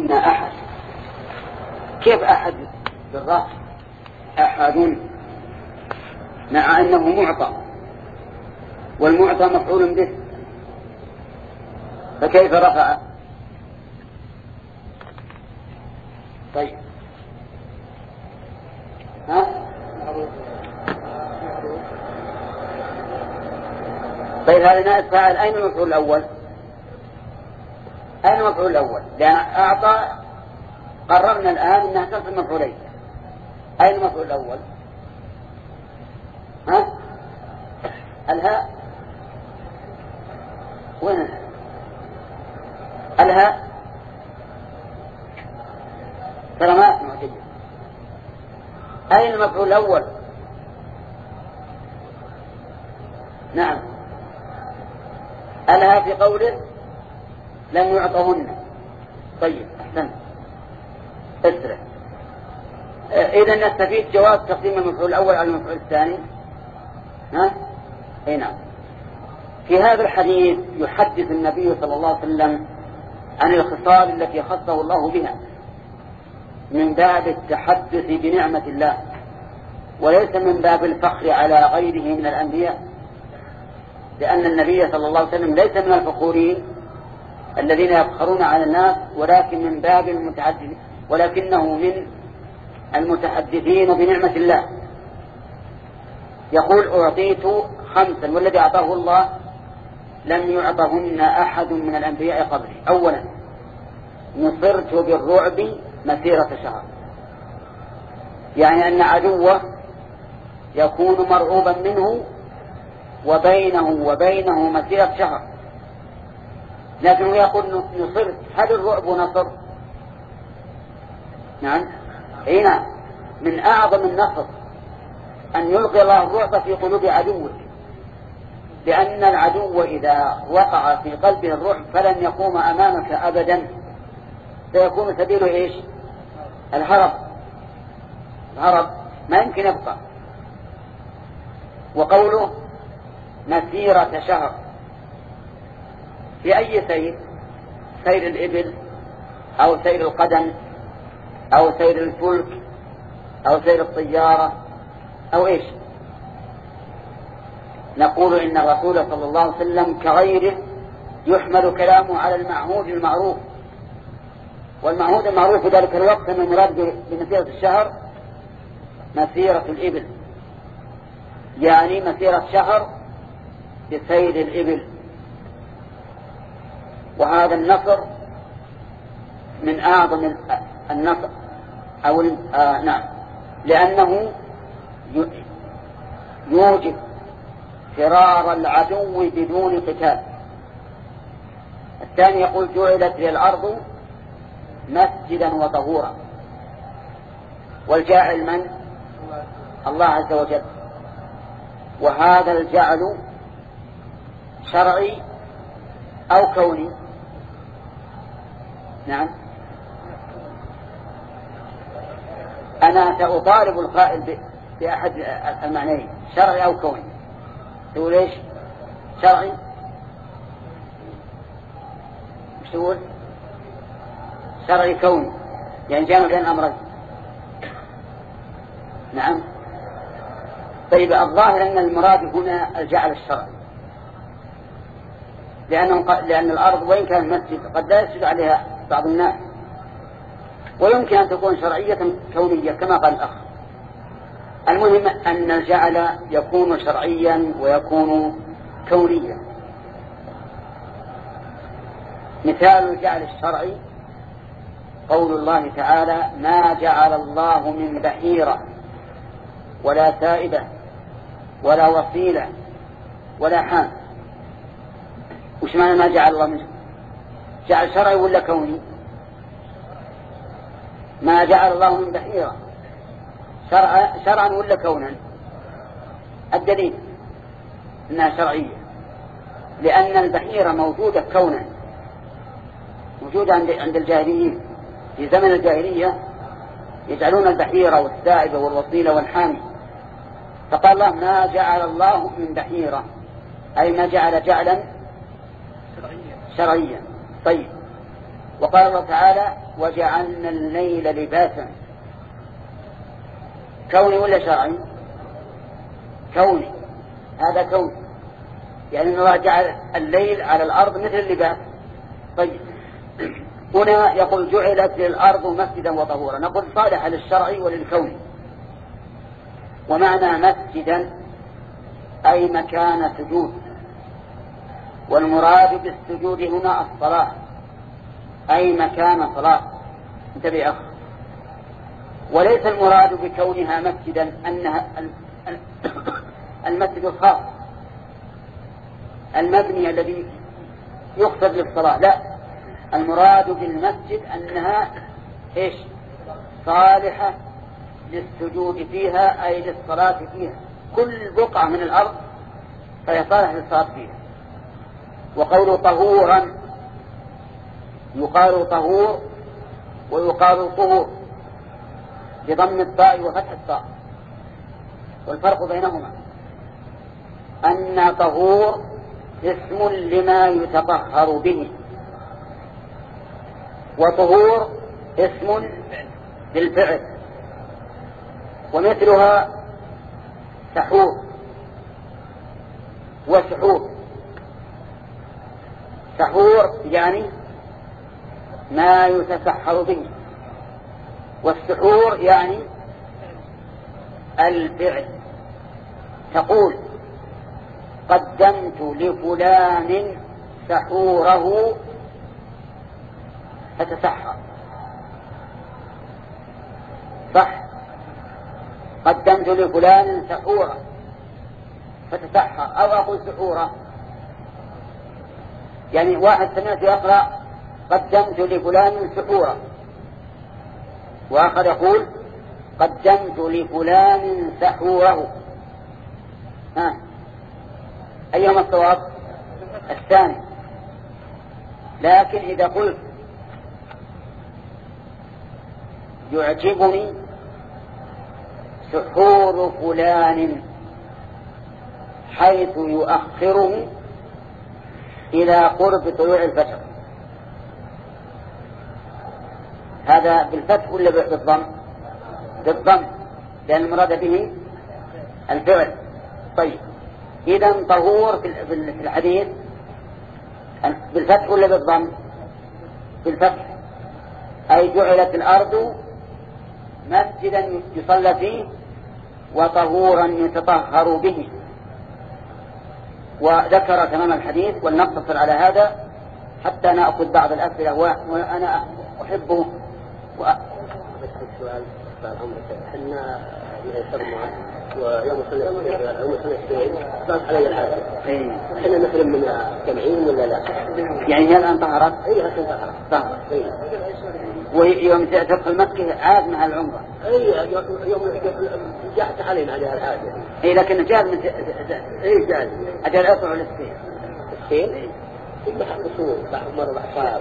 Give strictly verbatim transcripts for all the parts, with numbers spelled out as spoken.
يعطهن أحد. كيف أحد بالرفع؟ أحد مع أنه معطى، والمعطى مفعول به، فكيف رفع؟ طيب ها؟ طيب هذا نائب فاعل. أين المفعول الأول؟ أين المفعول الأول؟ لأن أعطى قررنا الآن أنها تصل مفعولين. أين المفعول الأول؟ ها؟ الهاء. وين الهاء؟ الهاء ترى ما أسمع جيد. أين المفعول الأول؟ نعم الهاء في قوله لم يعطهن. طيب أحسن اسرع. إذا نستفيد جواز تقديم المفعول الأول على المفعول الثاني. ها؟ أي نعم. في هذا الحديث يحدث النبي صلى الله عليه وسلم عن الخصال التي خصه الله بها من باب التحدث بنعمة الله، وليس من باب الفخر على غيره من الأنبياء، لأن النبي صلى الله عليه وسلم ليس من الفخورين الذين يفخرون على الناس، ولكن من باب المتحدث، ولكنه من المتحدثين بنعمة الله. يقول أعطيت خمسا والذي أعطاه الله لم يعطهن أحد من الأنبياء قبلي. أولا نصرت بالرعب مسيرة شهر، يعني أن عدوه يكون مرعوبا منه وبينه وبينه مسيرة شهر، لكنه يقول نصرت. هل الرعب نصر؟ نعم هنا من أعظم النصر أن يلقي الله الرعب في قلوب عدوه، لأن العدو إذا وقع في قلبه الرعب فلن يقوم أمامك أبدا، سيكون سبيله إيش؟ الهرب. الهرب ما يمكن يبقى. وقوله مسيرة شهر في أي سير؟ سير الإبل أو سير القدم أو سير الفلك أو سير الطيارة أو إيش؟ نقول إن الرسول صلى الله عليه وسلم كغيره يحمل كلامه على المعهود المعروف، والمعهود المعروف في ذلك الوقت من المراد بمسيرة الشهر مسيرة الإبل، يعني مسيرة شهر بسير الإبل. وهذا النصر من أعظم النصر أو آه نعم، لأنه يوجب فرار العدو بدون قتال. الثاني يقول جعلت لي الأرض مسجدا وطهورا، والجاعل من؟ الله عز وجل. وهذا الجعل شرعي أو كوني؟ نعم أنا سأطالب القائل بأحد المعنيين، شرعي أو كوني. تقول إيش؟ شرعي. مش تقول شرعي كوني، يعني جامع بين أمرين. نعم. طيب الظاهر أن المراد هنا الجعل الشرعي، لأنه لأن الأرض وإن كان مسجد قد لا يسجد عليها بعض الناس، ويمكن أن تكون شرعية كونية كما قال الأخ. المهم أن الجعل يكون شرعيا ويكون كونيا. مثال الجعل الشرعي قول الله تعالى ما جعل الله من بحيرة ولا سائبة ولا وصيلة ولا حام. وش معنى ما جعل الله من جعل شرعي ولا كوني؟ ما جعل الله من بحيرة شرعا, شرعا ولا كونا؟ الدليل انها شرعية، لأن البحيرة موجودة كونا، موجودة عند عند الجاهليين في زمن الجاهلية، يجعلون البحيرة والسائبة والوصيلة والحامي. فقال الله ما جعل الله من بحيرة، أي ما جعل جعلا شرعيا. طيب وقال الله تعالى وجعلنا الليل لباسا. كوني ولا شرعي؟ كوني، هذا كوني، يعني أن الله جعل الليل على الأرض مثل اللباس. طيب هنا يقول جعلت للأرض مسجدا وطهورا، نقول صالحة للشرع وللكون. ومعنى مسجدا أي مكان سجود، والمراد بالسجود هنا الصلاة أي مكان صلاة. انتبه أخ، وليس المراد بكونها مسجدا أنها المسجد الخاص المبني الذي يقصد للصلاة، لا، المراد بالمسجد أنها إيش؟ صالحة للسجود فيها أي للصلاة فيها، كل بقعة من الأرض فهي صالحة للصلاة فيها. وقول طهورا يقال طهور ويقال طهور بضم الطاء وفتح الطاء، والفرق بينهما أن طهور اسم لما يتطهر به، وطهور اسم للفعل. ومثلها سحور وسحور. سحور يعني ما يتسحر به، والسحور يعني الفعل. تقول قدمت لفلان سحوره فتسحر، صح؟ قدمت لفلان سحوره فتسحر، أو أقول سحوره، يعني واحد سمعت يقرأ قدمت لفلان سحوره، وآخر يقول قدمت لفلان سحوره. ها أيهما الصواب؟ الثاني. لكن إذا قلت يعجبني سحور فلان حيث يؤخره إلى قرب طلوع الفجر، هذا بالفتح ولا بالضم؟ بالضم، لأن المراد به الفعل. طيب إذن طهور في الحديث بالفتح ولا بالضم؟ بالفتح، أي جعلت الأرض مسجدا يصلى فيه وطهورا يتطهر به. وذكر تمام الحديث، ولنقتصر على هذا حتى نأخذ بعض الأسئلة وأنا أحبه. السؤال بعد عمرك احنا يسمى ويوم صلى يوم صلى السبيل ضاف علي الحاجة، احنا نحرم من التنعيم ولا لا؟ يعني هي الآن طهرت؟ اي هسه طهرت طهرت. ويوم تدخل مكة عاد مع العمرة. اي يوم جاءت علينا عليها الحاجة. اي لكن جاء من اي جاء اجل اطلع للسبيل. السبيل؟ اي بحق الصور بعض مرة بحصار.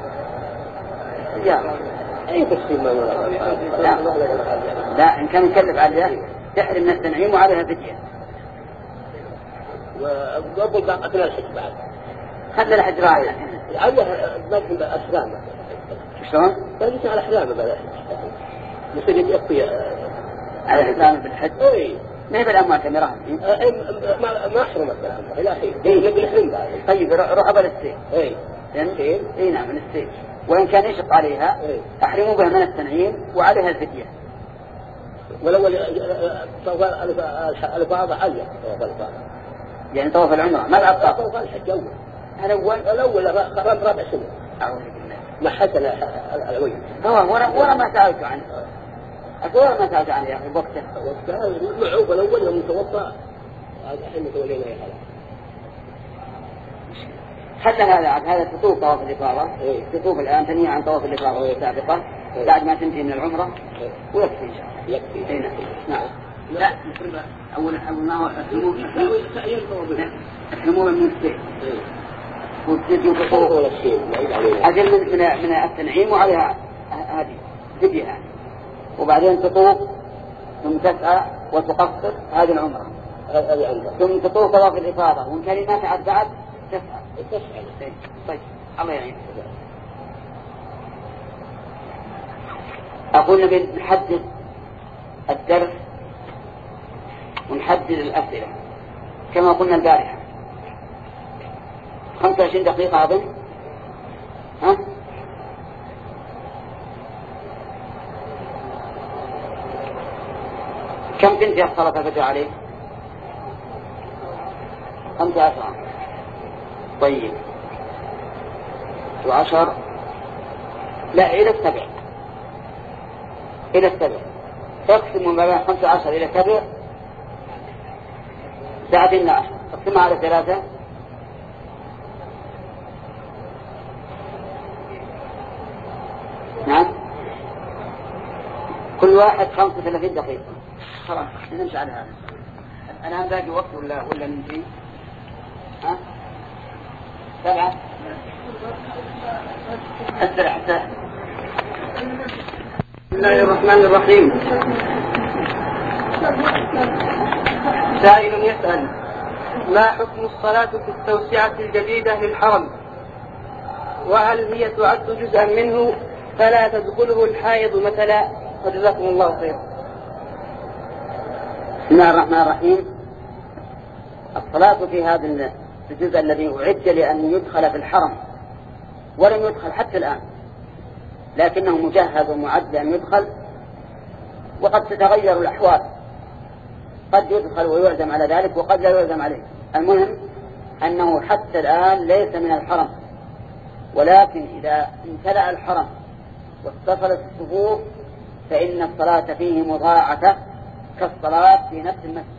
يا اي تفصيل ما مرة. لا لا إن كان يكلف عليها تحرم من التنعيم وعليها فدية. وقبل باقتنا الحج بعد. خلنا الحج رايح. عليها باقي الأحلام. شلون؟ باقي على الأحلام بعد الحج. مسجد يقضي. على الأحلام بالحج. إيه. ما هي بالأموال كاميرا. ما ما أحرمت بالأموال إلى آخره. إيه نبي الحلم بعد. طيب روح قبل السيف. إيه. السيف. إيه نعم من السيف. وإن كان يشق عليها أحرموا بها من التنعيم وعليها الفدية. والأول طوف الفاض عليا يعني طوف العمرة ما الأبطال؟ طوف الحج أول. الأول الأول رب رابع سنة. أعوذ بالله. ما حتى العويل. هو ورا ورا ما سألت عنه. أقول ما سألت عنه يا أخي وقته. وقته معوف الأول يوم توفى. هذا حين تولينا يا خلاص. حتى هذا هذا تطوف طواف الإفاضة. إيه. تطوف الآن تنهي عن طواف الإفاضة السابقة. إيه. بعد ما تنتهي من العمرة. إيه. ويكفي إن شاء الله. يكفي. إيه نعم. نعم. لا أول أول ما هو أحرموا أحرموا من السيف. وتجي تطوف ولا شيء. أجل من من من التنعيم وعليها هذه فدية يعني. وبعدين تطوف ثم تسعى وتقصر هذه العمرة. هذه عمرة. ثم تطوف طواف الإفاضة وإن كان ما تعد بعد تسعى. تسعى. طيب الله يعين. أقول نبي نحدد الدرس ونحدد الأسئلة كما قلنا البارحة. خمسة وعشرين دقيقة أظن. ها؟ كم تنتهي الصلاة الفجر عليه؟ خمسة عشر. طيب وعشر لا إلى السبع، إلى السبع تقسم ما بين خمسة عشر إلى سبع ساعتين عشر، تقسمها على ثلاثة نعم كل واحد خمسة وثلاثين دقيقة. خلاص نمشي على هذا. الآن باقي وقت ولا ولا نمشي؟ ها؟ سبعة أسرع حتى. بسم الله الرحمن الرحيم. سائل يسأل: ما حكم الصلاة في التوسعة الجديدة للحرم؟ وهل هي تعد جزءا منه فلا تدخله الحائض مثلا؟ وجزاكم الله خير. بسم الله الرحمن الرحيم. الصلاة في هذا الجزء الذي أعد لأن يدخل في الحرم ولم يدخل حتى الآن، لكنه مجهز ومعد لأن يدخل، وقد تتغير الأحوال، قد يدخل ويعزم على ذلك وقد لا يعزم عليه. المهم أنه حتى الآن ليس من الحرم، ولكن إذا امتلأ الحرم واتصلت الصفوف فإن الصلاة فيه مضاعفة كالصلاة في نفس المسجد.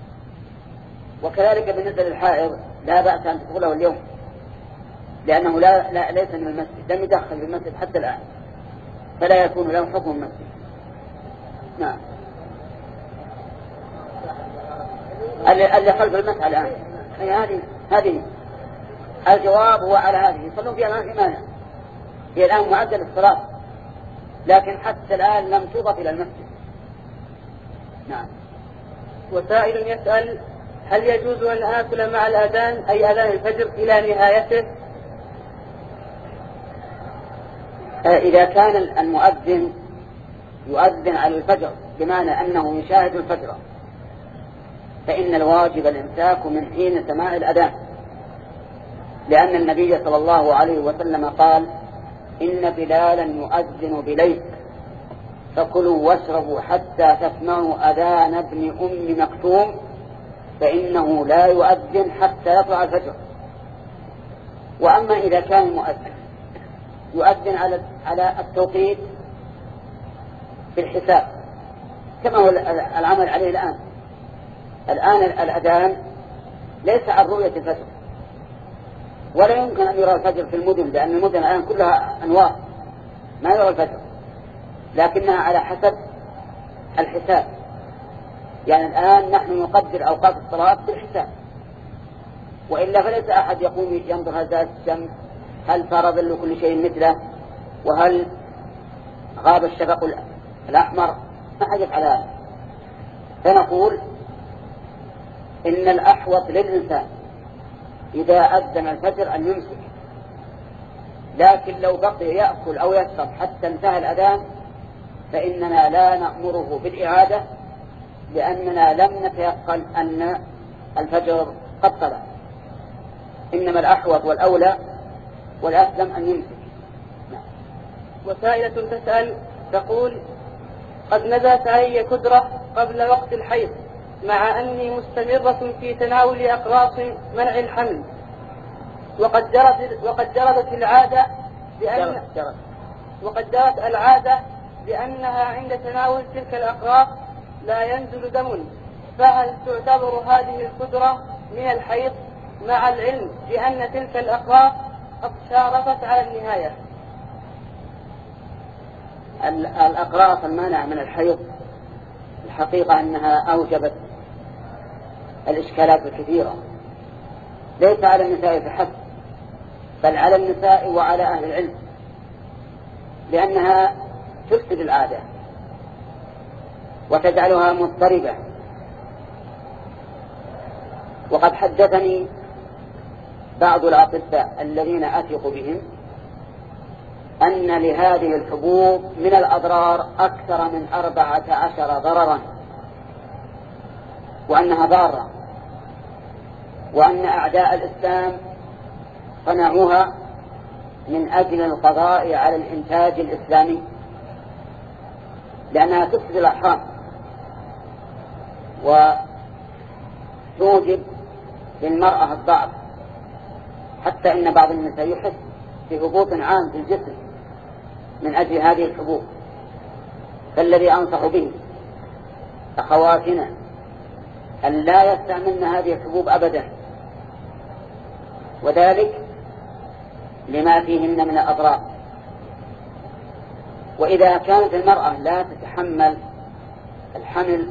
وكذلك بالنسبة للحائض لا بأس أن تدخله اليوم، لأنه لا, لا ليس من المسجد، لم يدخل في المسجد حتى الآن، فلا يكون له حكم المسجد. نعم. اللي خلف المسجد الآن هذه هذه الجواب هو على هذه يصلون فيها ما في مانع، هي الآن معدل الصلاة، لكن حتى الآن لم تضف إلى المسجد. نعم. وسائل يسأل: هل يجوز أن آكل مع الأذان أي أذان الفجر إلى نهايته؟ إذا كان المؤذن يؤذن على الفجر بمعنى أنه يشاهد الفجر فإن الواجب الإمساك من حين سماع الأذان، لأن النبي صلى الله عليه وسلم قال: إن بلالا يؤذن بليل فكلوا واشربوا حتى تسمعوا أذان ابن أم مكتوم فإنه لا يؤذن حتى يطلع الفجر. وأما إذا كان المؤذن يؤذن على على التوقيت بالحساب كما هو العمل عليه الآن، الآن الأذان ليس عن رؤية الفجر، ولا يمكن أن يرى الفجر في المدن، لأن المدن الآن كلها أنوار ما يرى الفجر، لكنها على حسب الحساب. يعني الآن نحن نقدر أوقات الصلاة بالحساب، وإلا فليس أحد يقوم ينظر هل زالت الشمس، هل صار ظل كل شيء مثله، وهل غاب الشفق الأحمر، ما حاجة على هذا. فنقول إن الأحوط للإنسان إذا أذن الفجر أن يمسك، لكن لو بقي يأكل أو يشرب حتى انتهى الأذان فإننا لا نأمره بالإعادة، لأننا لم نتيقن أن الفجر قد طلع. إنما الأحوط والأولى والأسلم أن يمسك. وسائلة تسأل تقول: قد نزلت علي كدرة قبل وقت الحيض مع أني مستمرة في تناول أقراص منع الحمل، وقد جرت وقد جرت العادة بأن جرت وقد جرت العادة بأنها عند تناول تلك الأقراص لا ينزل دم، فهل تعتبر هذه الكدرة من الحيض مع العلم بأن تلك الأقراص قد شارفت على النهاية؟ الأقراص المانع من الحيض الحقيقة أنها أوجبت الإشكالات الكثيرة، ليس على النساء فحسب بل على النساء وعلى أهل العلم، لأنها تفسد العادة وتجعلها مضطربة. وقد حدثني بعض الأطباء الذين أثق بهم أن لهذه الحبوب من الأضرار أكثر من أربعة عشر ضررا، وأنها ضارة، وأن أعداء الإسلام صنعوها من أجل القضاء على الإنتاج الإسلامي، لأنها تفسد الأرحام وتوجب للمرأة الضعف، حتى إن بعض النساء يحس بهبوط عام في الجسم من أجل هذه الحبوب. فالذي أنصح به أخواتنا أن لا يستعملن هذه الحبوب أبدا، وذلك لما فيهن من الأضرار. وإذا كانت المرأة لا تتحمل الحمل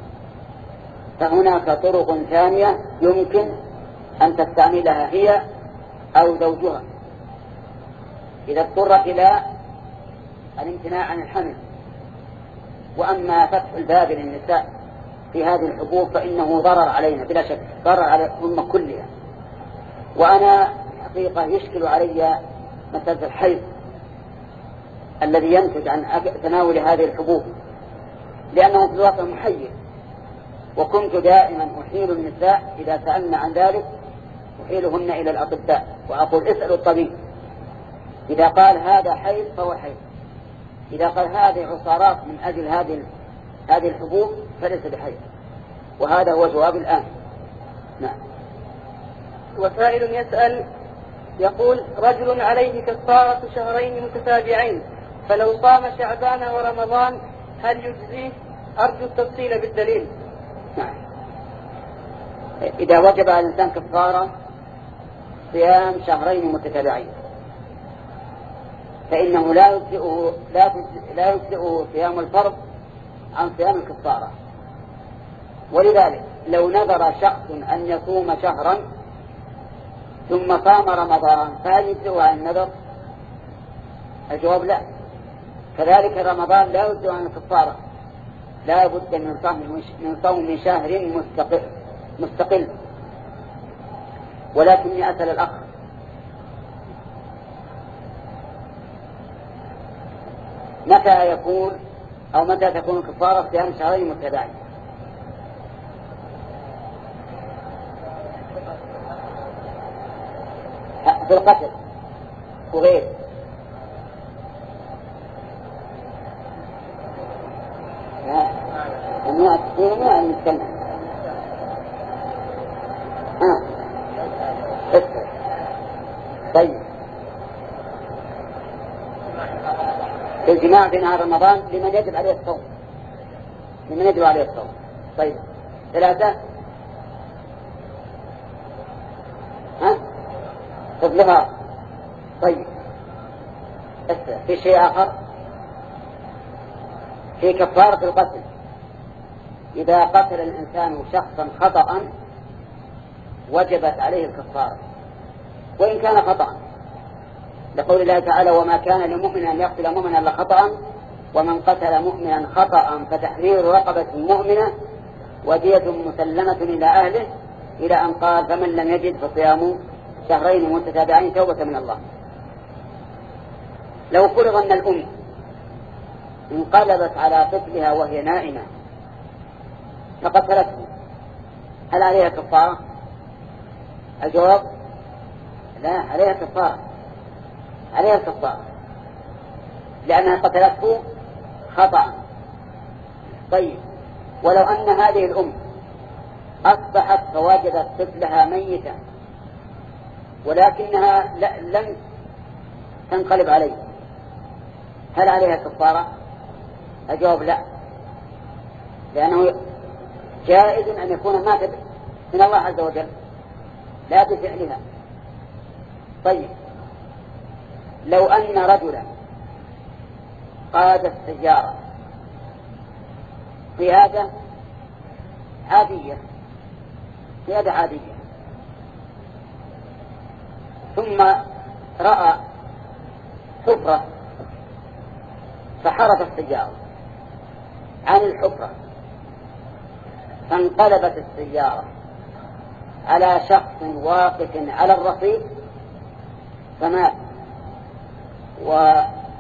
فهناك طرق ثانية يمكن أن تستعملها هي أو زوجها إذا اضطرت إلى الامتناع عن الحمل. وأما فتح الباب للنساء في هذه الحبوب فإنه ضرر علينا بلا شك، ضرر على الأمة كلها. وأنا حقيقة يشكل علي مسألة الحيض الذي ينتج عن تناول هذه الحبوب، لأنه في الواقع محير، وكنت دائما أحيل النساء إذا سألنا عن ذلك أحيلهن إلى الأطباء وأقول اسألوا الطبيب، إذا قال هذا حيض فهو حيض، إذا قال هذه عصارات من أجل هذه هذه الحبوب فليس بحيض. وهذا هو جواب الآن. نعم. وسائل يسأل يقول: رجل عليه كفارة شهرين متتابعين، فلو صام شعبان ورمضان هل يجزيه؟ أرجو التفصيل بالدليل. نعم. إذا وجب على الإنسان كفارة صيام شهرين متتابعين فإنه لا يجزئه لا لا يجزئه صيام الفرض عن صيام الكفارة. ولذلك لو نذر شخص أن يصوم شهرا ثم صام رمضان فهل يجزئه عن النذر؟ الجواب لا. كذلك رمضان لا يجزئه عن الكفارة، لا بد من صوم من صوم شهر مستقل مستقل. ولكني أسأل الأخ، متى يكون أو متى تكون كفارة صيام شهرين متتابعين؟ في القتل وغير. لا ما ما نتكلم. ها طيب الجماع في نهار رمضان لمن يجب عليه الصوم، لمن يجب عليه الصوم. طيب ثلاثة. ها قبلها. طيب في شيء آخر في كفارة القتل. إذا قتل الإنسان شخصا خطأ وجبت عليه الكفارة وإن كان خطأ، لقول الله تعالى: وما كان لمؤمن أن يقتل مؤمنا إلا خطأ ومن قتل مؤمنا خطأ فتحرير رقبة مؤمنة ودية مسلمة إلى أهله، إلى أن قال: فمن لم يجد فصيام شهرين متتابعين توبة من الله. لو فرض أن الأم انقلبت على طفلها وهي نائمة فقتلته هل عليها كفارة؟ الجواب لا، عليها كفارة، عليها كفارة لأنها قتلته خطأ. طيب ولو أن هذه الأم أصبحت فوجدت طفلها ميتا ولكنها لم تنقلب عليه هل عليها كفارة؟ الجواب لا، لأنه جائز أن يكون مات من الله عز وجل لا بفعلها. طيب لو أن رجلا قاد السيارة قيادة عادية قيادة عادية ثم رأى حفرة فحرف السيارة عن الحفرة فانقلبت السيارة على شخص واقف على الرصيف فمات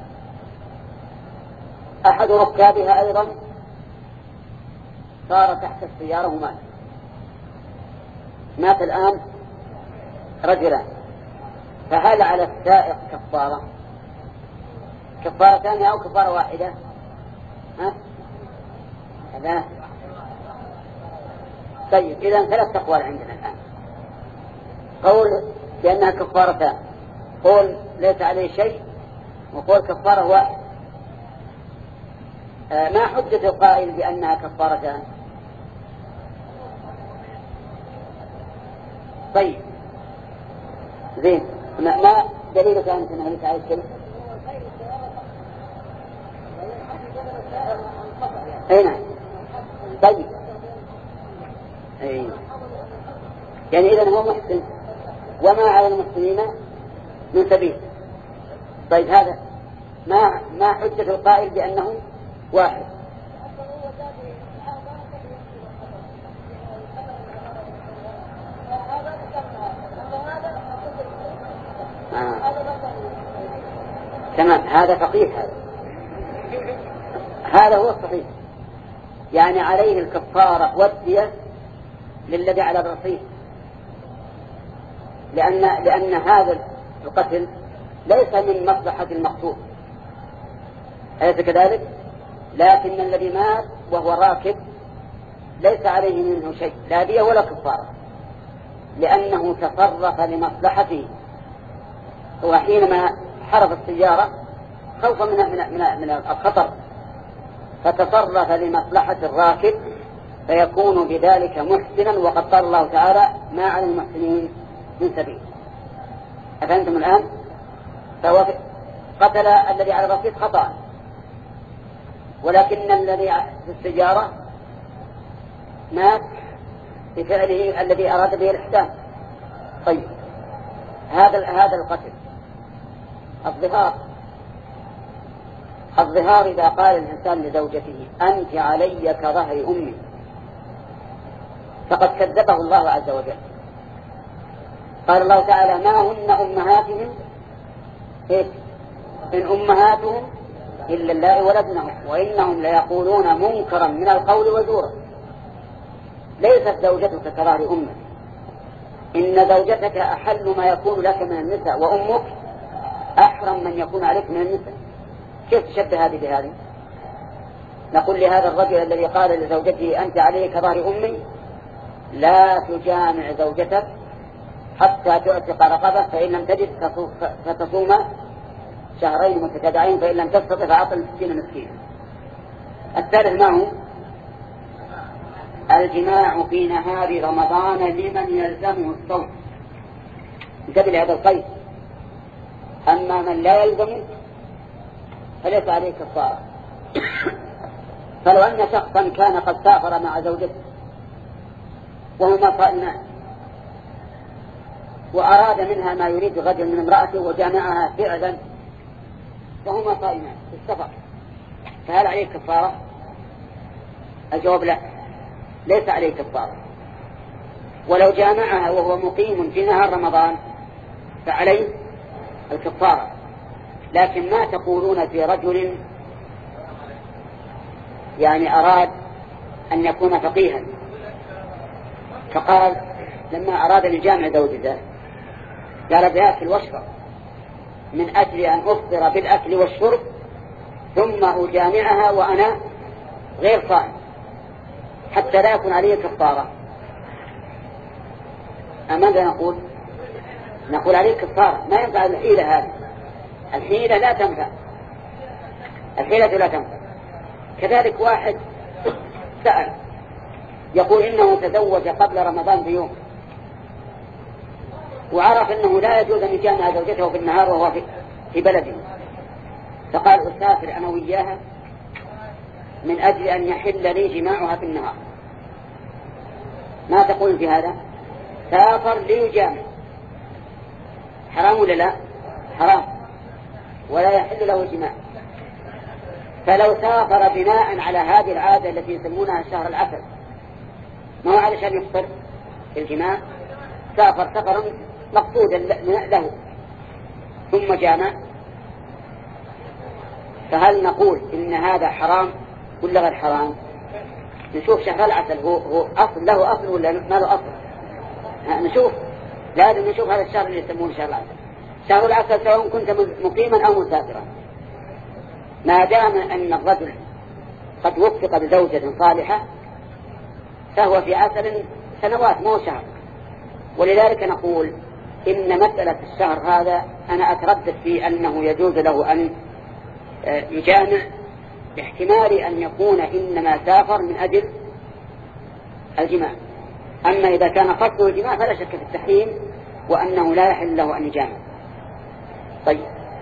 أحد ركابها أيضا صار تحت السيارة ومات مات الآن رجلان، فهل على السائق كفارة؟ كفارة ثانية أو كفارة واحدة؟ ها؟ لا. طيب إذن ثلاث أقوال عندنا الآن. قول بأنها كفارتان، قول ليس عليه شيء، وقول كفارة واحد. آه ما حجة القائل بأنها كفارتان؟ طيب زين، ما, ما دليلك أنت أنها ليس عليه شيء؟ أين؟ طيب أي. يعني إذن هو محسن وما على المسلمين من سبيل. طيب هذا ما ما حجة القائل بأنه واحد؟ آه. تمام، هذا فقيه. هذا هذا هو الصحيح، يعني عليه الكفارة والدية للذي على الرصيد، لأن لأن هذا القتل ليس من مصلحة المقتول، أليس كذلك؟ لكن الذي مات وهو راكب ليس عليه منه شيء، لا دية ولا كفارة، لأنه تصرف لمصلحته. هو حينما حرف السيارة خوفا من من من الخطر فتصرف لمصلحة الراكب، فيكون بذلك محسنا، وقد قال الله تعالى ما على المحسنين من سبيل. أفهمتم الآن؟ فهو قتل الذي على الرصيد خطأ، ولكن الذي في السيارة مات بفعله الذي أراد به الإحسان. طيب هذا هذا القتل الظهار الظهار إذا قال الإنسان لزوجته أنت علي كظهر أمي، فقد كذبه الله عز وجل. قال الله تعالى ما هن أمهاتهم إيه؟ إن أمهاتهم إلا اللائي ولدنهم وإنهم ليقولون منكرا من القول وزورا. ليست زوجتك كظهر أمك، إن زوجتك أحل ما يكون لك من النساء، وأمك أحرم من يكون عليك من النساء. كيف تشبه هذه بهذه؟ نقول لهذا الرجل الذي قال لزوجته أنت علي كظهر أمي لا تجامع زوجتك حتى تعتق رقبة، فإن لم تجد فتصوم شهرين متتابعين، فإن لم تستطع فأعطي ستين مسكينا. الثالث ما هو؟ الجماع في نهار رمضان لمن يلزمه الصوم. انتبه لهذا القيد. أما من لا يلزمه فليس عليه كفارة. فلو أن شخصا كان قد سافر مع زوجته وهما صائمان، وأراد منها ما يريد غدا من امرأته وجامعها فعلا وهما صائمان في السفر، فهل عليه كفارة؟ الجواب لا، ليس عليه كفارة. ولو جامعها وهو مقيم في نهار رمضان فعليه الكفارة. لكن ما تقولون في رجل يعني أراد أن يكون فقيها، فقال لما أراد لجامع زوجته قال بيأكل واشرب من أجل أن أفطر بالأكل والشرب ثم أجامعها وأنا غير صائم حتى لا يكون عليه كفارة. ماذا نقول؟ نقول عليه كفارة. ما ينفع الحيلة هذه، الحيلة لا تنفع، الحيلة لا تنفع. كذلك واحد سأل يقول إنه تزوج قبل رمضان بيوم وعرف أنه لا يجوز أن يجامع زوجته في النهار وهو في بلده، فقال أسافر أنا وياها من أجل أن يحل لي جماعها في النهار. ما تقول في هذا؟ سافر ليجامع، حرام ولا لا؟ حرام، ولا يحل له جماع. فلو سافر بناء على هذه العادة التي يسمونها شهر العسل، ما هو علشان يفطر الجماع، سافر سفرا مقصودا له ثم جامع، فهل نقول إن هذا حرام ولا غير حرام؟ نشوف شهر العسل هو, هو أصل له أصل ولا ما له أصل؟ نشوف، لازم نشوف هذا الشهر اللي يسمونه شهر العسل. شهر العسل سواء كنت مقيما أو مسافرا، ما دام أن الرجل قد وفق بزوجة صالحة فهو في عسل سنوات مو شهر. ولذلك نقول إن مسألة الشهر هذا أنا أتردد في أنه يجوز له أن يجامع، باحتمال أن يكون إنما سافر من أجل الجماع. أما إذا كان قصده الجماع فلا شك في التحريم وأنه لا يحل له أن يجامع. طيب،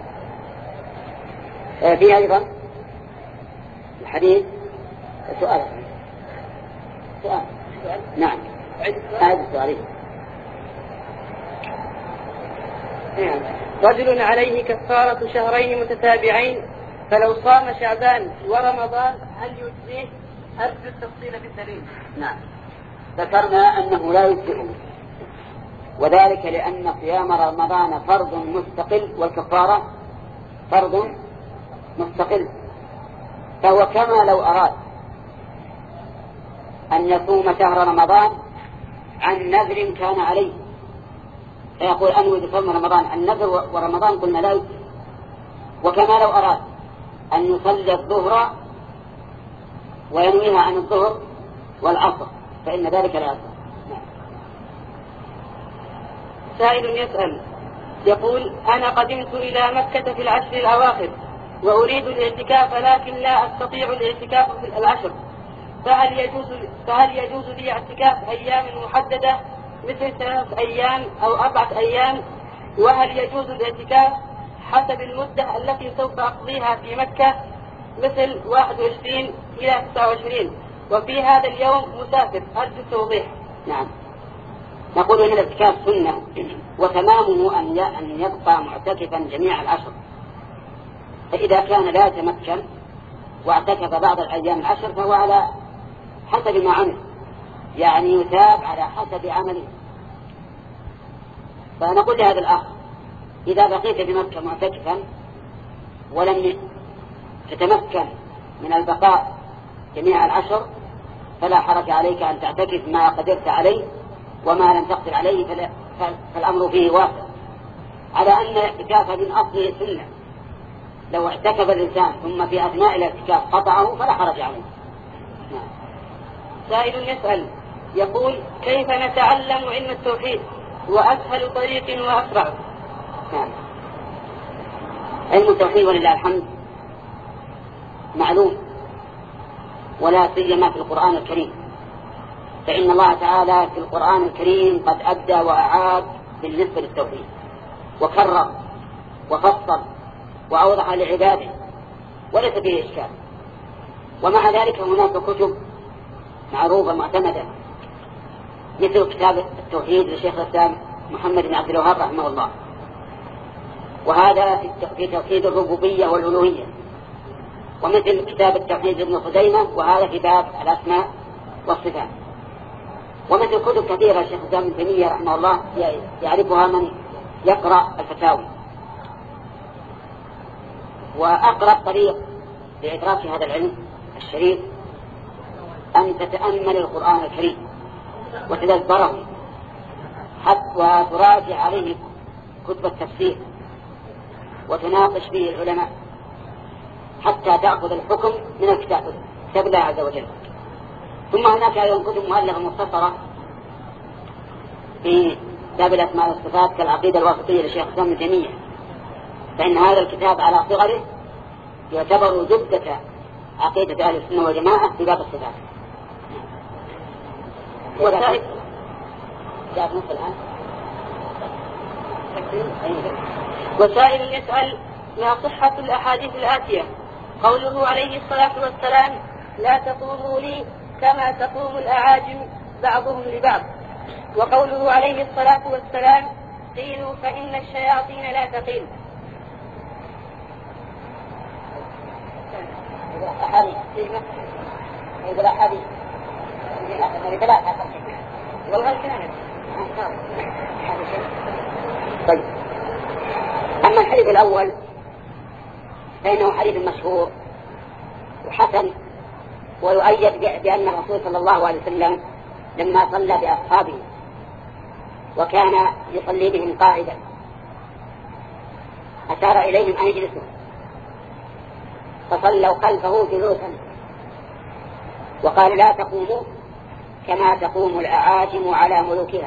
في أيضا الحديث سؤال سؤال نعم هذا السؤال. رجل عليه كفارة شهرين متتابعين فلو صام شعبان ورمضان هل يجزيه؟ أرجو التفصيل بالدليل. نعم، ذكرنا أنه لا يجزئه، وذلك لأن صيام رمضان فرض مستقل والكفارة فرض مستقل، فهو كما لو أراد أن يصوم شهر رمضان عن نذر كان عليه فيقول أنوي بصوم رمضان. النذر ورمضان قلنا لا يجزئ. وكما لو أراد أن يصلي الظهر وينويها عن الظهر والعصر فإن ذلك لا يصح. سائل يسأل يقول أنا قدمت إلى مكة في العشر الأواخر وأريد الاعتكاف لكن لا أستطيع الاعتكاف في العشر، فهل يجوز, فهل يجوز لي اعتكاف أيام محددة مثل ثلاث أيام أو أربعة أيام؟ وهل يجوز الاعتكاف حسب المدة التي سوف أقضيها في مكة مثل واحد وعشرين إلى تسعة وعشرين وفي هذا اليوم مسافر؟ أرجو التوضيح. نعم، نقول إن الاعتكاف سنة وتمامه أن يبقى معتكفا جميع العشر، فإذا كان لا يتمكن واعتكف بعض الأيام العشر فهو على حسب ما عمل، يعني يتاب على حسب عمله. فنقول لهذا الأخ إذا بقيت بمكة معتكفا ولم تتمكن من البقاء جميع العشر فلا حرج عليك أن تعتكف ما قدرت عليه، وما لم تقدر عليه فالأمر فيه واسع، على أن الاعتكاف من أصله سنة. لو اعتكف الإنسان ثم في أثناء الاعتكاف قطعه فلا حرج عليه. سائل يسأل يقول كيف نتعلم علم التوحيد وأسهل طريق وأسرع؟ علم التوحيد ولله الحمد معلوم، ولا سيما في القرآن الكريم، فإن الله تعالى في القرآن الكريم قد أبدى وأعاد بالنسبة للتوحيد وكرر وفصل وأوضح لعباده وليس فيه إشكال. ومع ذلك هناك كتب معروفة معتمدة مثل كتاب التوحيد لشيخ الإسلام محمد بن عبد الوهاب رحمه الله، وهذا في توحيد الربوبية والألوهية، ومثل كتاب التوحيد ابن خزيمة، وهذا كتاب الأسماء والصفات، ومثل كتب كثيرة الشيخ الإسلام ابن تيمية رحمه الله يعرفها من يقرأ الفتاوي. وأقرب طريق لإدراك هذا العلم الشريف أن تتأمل القرآن الكريم وتدبره حتى وتراجع عليه كتب التفسير وتناقش فيه العلماء حتى تأخذ الحكم من الكتاب كتاب الله عز وجل. ثم هناك أيضا كتب مؤلفة مختصرة في كتاب الأسماء والصفات كالعقيدة الواسطية لشيخ الإسلام ابن تيمية، فإن هذا الكتاب على صغره يعتبر زبدة عقيدة أهل السنة والجماعة في باب الصفات. وسائل وسائل يسأل ما صحة الأحاديث الآتية؟ قوله عليه الصلاة والسلام لا تقوموا لي كما تقوم الأعاجم بعضهم لبعض، وقوله عليه الصلاة والسلام قيلوا فإن الشياطين لا تقيل. أحاديث يقول أحاديث والله كانت. طيب، أما الحديث الأول فإنه حديث مشهور وحسن، ويؤيد بأن الرسول صلى الله عليه وسلم لما صلى بأصحابه وكان يصلي بهم قاعدا أشار إليهم أن يجلسوا فصلوا خلفه جلوسا، وقال لا تقوموا كما تقوم الأعاجم على ملوكها.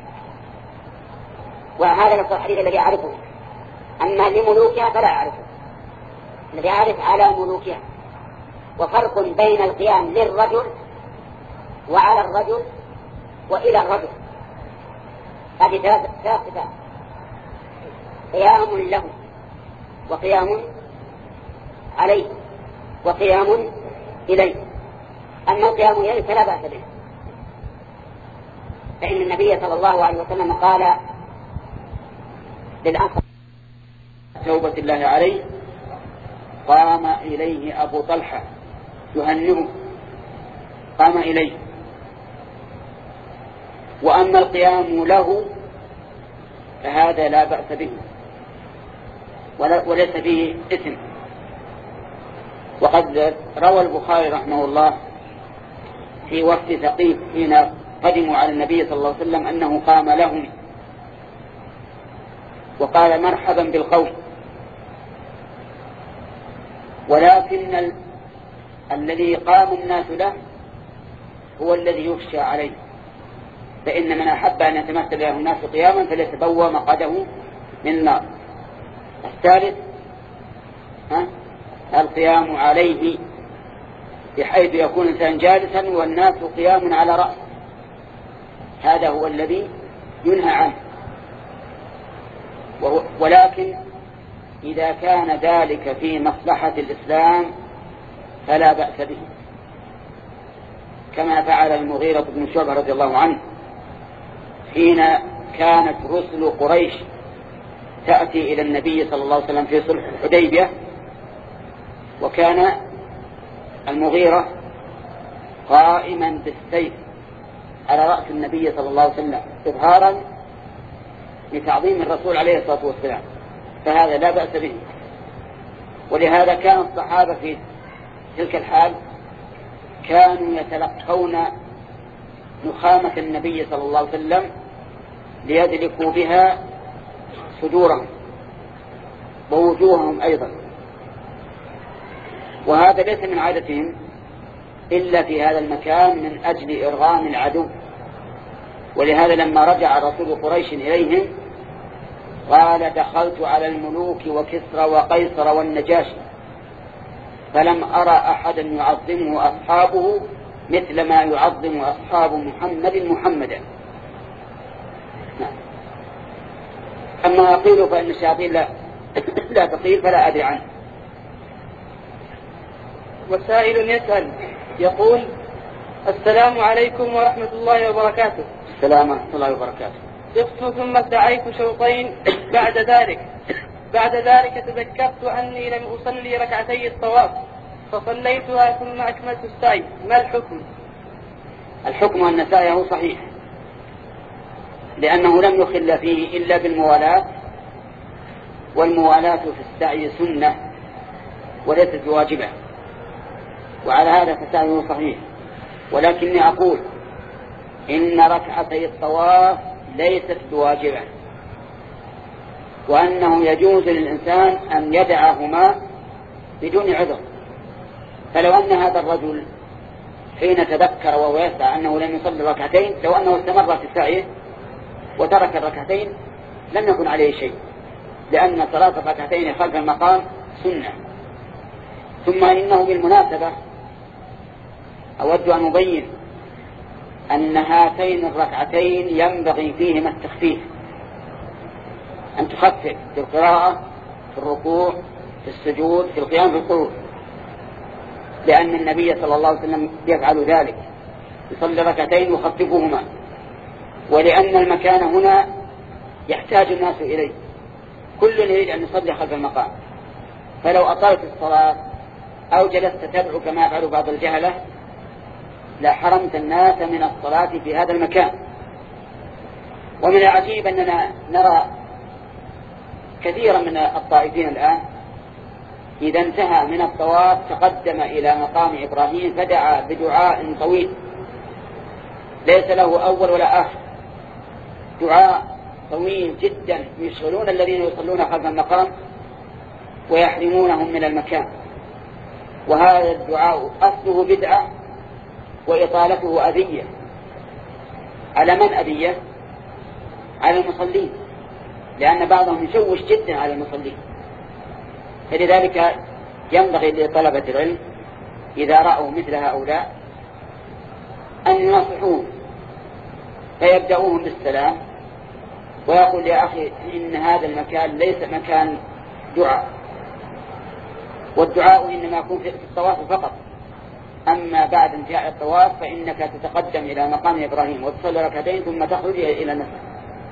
وهذا نص الحديث الذي أعرفه، أما لملوكها فلا أعرفه، الذي أعرف على ملوكها. وفرق بين القيام للرجل وعلى الرجل وإلى الرجل، هذه ثلاثة: قيام له وقيام عليه وقيام إليه. أما القيام إليه فلا بأس به، فإن النبي صلى الله عليه وسلم قال للأنصار توبة الله عليه قام إليه أبو طلحة يهنئه، قام إليه. وأما القيام له فهذا لا بأس به وليس فيه إثم. وقد روى البخاري رحمه الله في وفد ثقيف حين قدموا على النبي صلى الله عليه وسلم أنه قام لهم وقال مرحبا بالقوم، ولكن ال... الذي قام الناس له هو الذي يخشى عليه، فإن من أحب أن يتمثل له الناس قياما فليتبوى مقعده من النار. الثالث ها؟ القيام عليه بحيث يكون الإنسان جالسا والناس قيام على رأسه، هذا هو الذي ينهى عنه. ولكن إذا كان ذلك في مصلحة الإسلام فلا بأس به، كما فعل المغيرة بن شعبة رضي الله عنه حين كانت رسل قريش تأتي إلى النبي صلى الله عليه وسلم في صلح الحديبية، وكان المغيرة قائما بالسيف على رأس النبي صلى الله عليه وسلم إظهارا لتعظيم الرسول عليه الصلاة والسلام، فهذا لا بأس به. ولهذا كان الصحابة في تلك الحال كانوا يتلقون نخامة النبي صلى الله عليه وسلم ليدلكوا بها صدورهم ووجوههم أيضا، وهذا ليس من عادتهم إلا في هذا المكان من أجل إرغام العدو. ولهذا لما رجع رسول قريش إليهم قال دخلت على الملوك وكسرى وقيصر والنجاشي فلم أرى أحدا يعظمه أصحابه مثل ما يعظم أصحاب محمد محمدا. أما أقيل فإن الشياطين لا, لا تقيل فلا أدري عنه. وسائل يسأل يقول السلام عليكم ورحمة الله وبركاته. السلام ورحمة الله وبركاته. صفت ثم ادعيت شوطين بعد ذلك بعد ذلك تذكرت أني لم أصلي ركعتي الطواف فصليتها ثم أكملت السعي، ما الحكم؟ الحكم أن سعيه صحيح، لأنه لم يخل فيه إلا بالموالاة، والموالاة في السعي سنة وليست بواجبة، وعلى هذا فسعيه صحيح. ولكني أقول إن ركعتي الطواف ليست بواجبة، وأنه يجوز للإنسان أن يدعهما بدون عذر. فلو أن هذا الرجل حين تذكر وهو يسعى أنه لم يصلي ركعتين، لو أنه استمر في السعي وترك الركعتين لم يكن عليه شيء، لأن صلاة الركعتين خلف المقام سنة. ثم إنه بالمناسبة أود أن أبين أن هاتين الركعتين ينبغي فيهما التخفيف، أن تخفف في القراءة، في الركوع، في السجود، في القيام، في القعود، لأن النبي صلى الله عليه وسلم يفعل ذلك، يصلي ركعتين ويخففهما، ولأن المكان هنا يحتاج الناس إليه، كل يريد أن يصلي خلف المقام. فلو أطلت الصلاة أو جلست تدعو كما يفعل بعض الجهلة لحرمت الناس من الصلاة في هذا المكان. ومن العجيب أننا نرى كثيرا من الطائفين الآن إذا انتهى من الطواف تقدم إلى مقام إبراهيم فدعا بدعاء طويل ليس له أول ولا آخر، دعاء طويل جدا يشغلون الذين يصلون خلف المقام ويحرمونهم من المكان. وهذا الدعاء أصله بدعة وإطالته أذية. على من أذية؟ على المصلين، لأن بعضهم يشوش جدا على المصلين. فلذلك ينبغي لطلبة العلم إذا رأوا مثل هؤلاء أن ينصحوهم فيبدأوهم بالسلام ويقول يا أخي إن هذا المكان ليس مكان دعاء، والدعاء إنما يكون في الطواف فقط، أما بعد انتهاء الطواف فإنك تتقدم إلى مقام إبراهيم وتصلي ركعتين ثم تخرج إلى المسجد.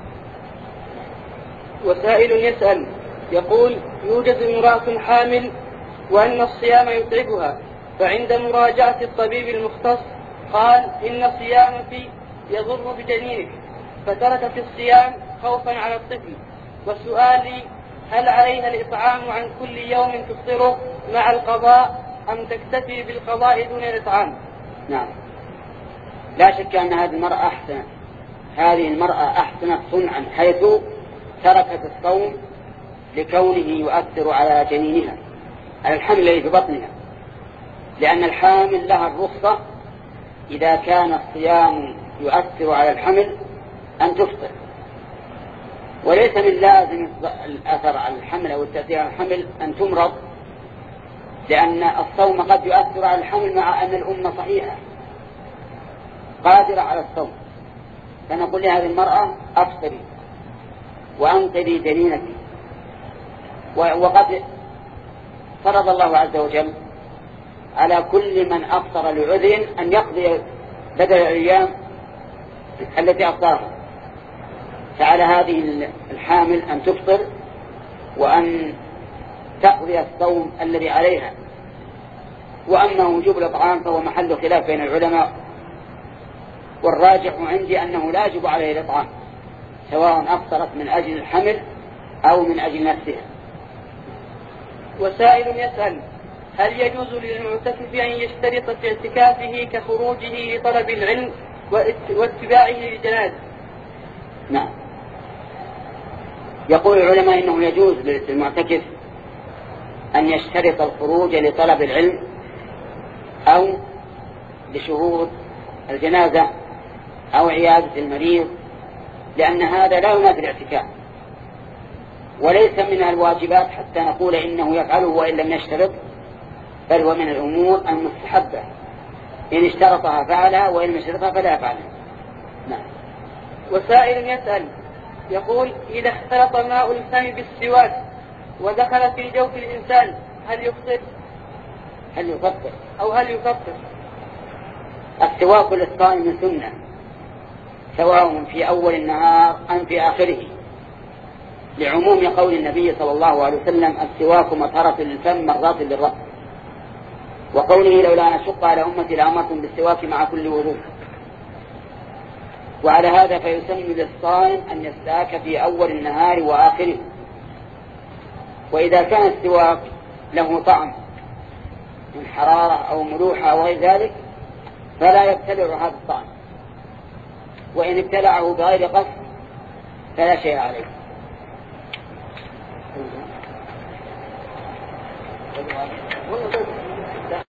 وسائل يسأل يقول يوجد امرأة حامل وأن الصيام يتعبها، فعند مراجعة الطبيب المختص قال إن صيامك يضر بجنينك فتركت الصيام خوفا على الطفل. وسؤالي هل عليها الإطعام عن كل يوم تفطره مع القضاء أم تكتفي بالقضاء دون الإطعام؟ نعم، لا شك أن هذه المرأة أحسن هذه المرأة أحسنت صنعا حيث تركت الصوم لكونه يؤثر على جنينها، على الحمل الذي في بطنها، لأن الحامل لها الرخصة إذا كان الصيام يؤثر على الحمل أن تفطر، وليس من لازم الأثر على الحمل أو التأثير على الحمل أن تمرض، لأن الصوم قد يؤثر على الحمل مع أن الأم صحيحة قادرة على الصوم. فنقول لهذه المرأة أفطري وأنقذي جنينك. وقد فرض الله عز وجل على كل من أفطر لعذر أن يقضي بدل الأيام التي أفطرها، فعلى هذه الحامل أن تفطر وأن تقضي الصوم الذي عليها. وأما وجوب الإطعام فهو محل خلاف بين العلماء، والراجح عندي أنه لا يجب عليه الإطعام سواء أفطرت من أجل الحمل أو من أجل نفسها. وسائل يسأل هل يجوز للمعتكف أن يشترط في اعتكافه كخروجه لطلب العلم واتباعه للجنازة؟ نعم، يقول العلماء إنه يجوز للمعتكف أن يشترط الخروج لطلب العلم أو لشهود الجنازة أو عيادة المريض، لأن هذا لا ينافي الاعتكاف وليس من الواجبات حتى نقول إنه يفعله وإن لم يشترط، بل هو من الأمور المستحبة، إن اشترطها فعلها وإن لم يشترطها فلا يفعلها. نعم. وسائل يسأل يقول إذا اختلط ماء الفم بالسواك ودخل في جوف الإنسان هل يفطر؟ هل يفطر أو هل يفطر؟ السواك للصائم سنة سواء في أول النهار أم في آخره، لعموم قول النبي صلى الله عليه وسلم السواك مطهرة للفم مرات للرب، وقوله لولا أن أشق على أمتي لأمرتم بالسواك مع كل وضوء. وعلى هذا فيسن للصائم أن يستاك في أول النهار وآخره. وإذا كان السواك له طعم من حرارة أو ملوحة أو غير ذلك فلا يبتلع هذا الطعم، وإن ابتلعه بغير قصد فلا شيء عليه. والله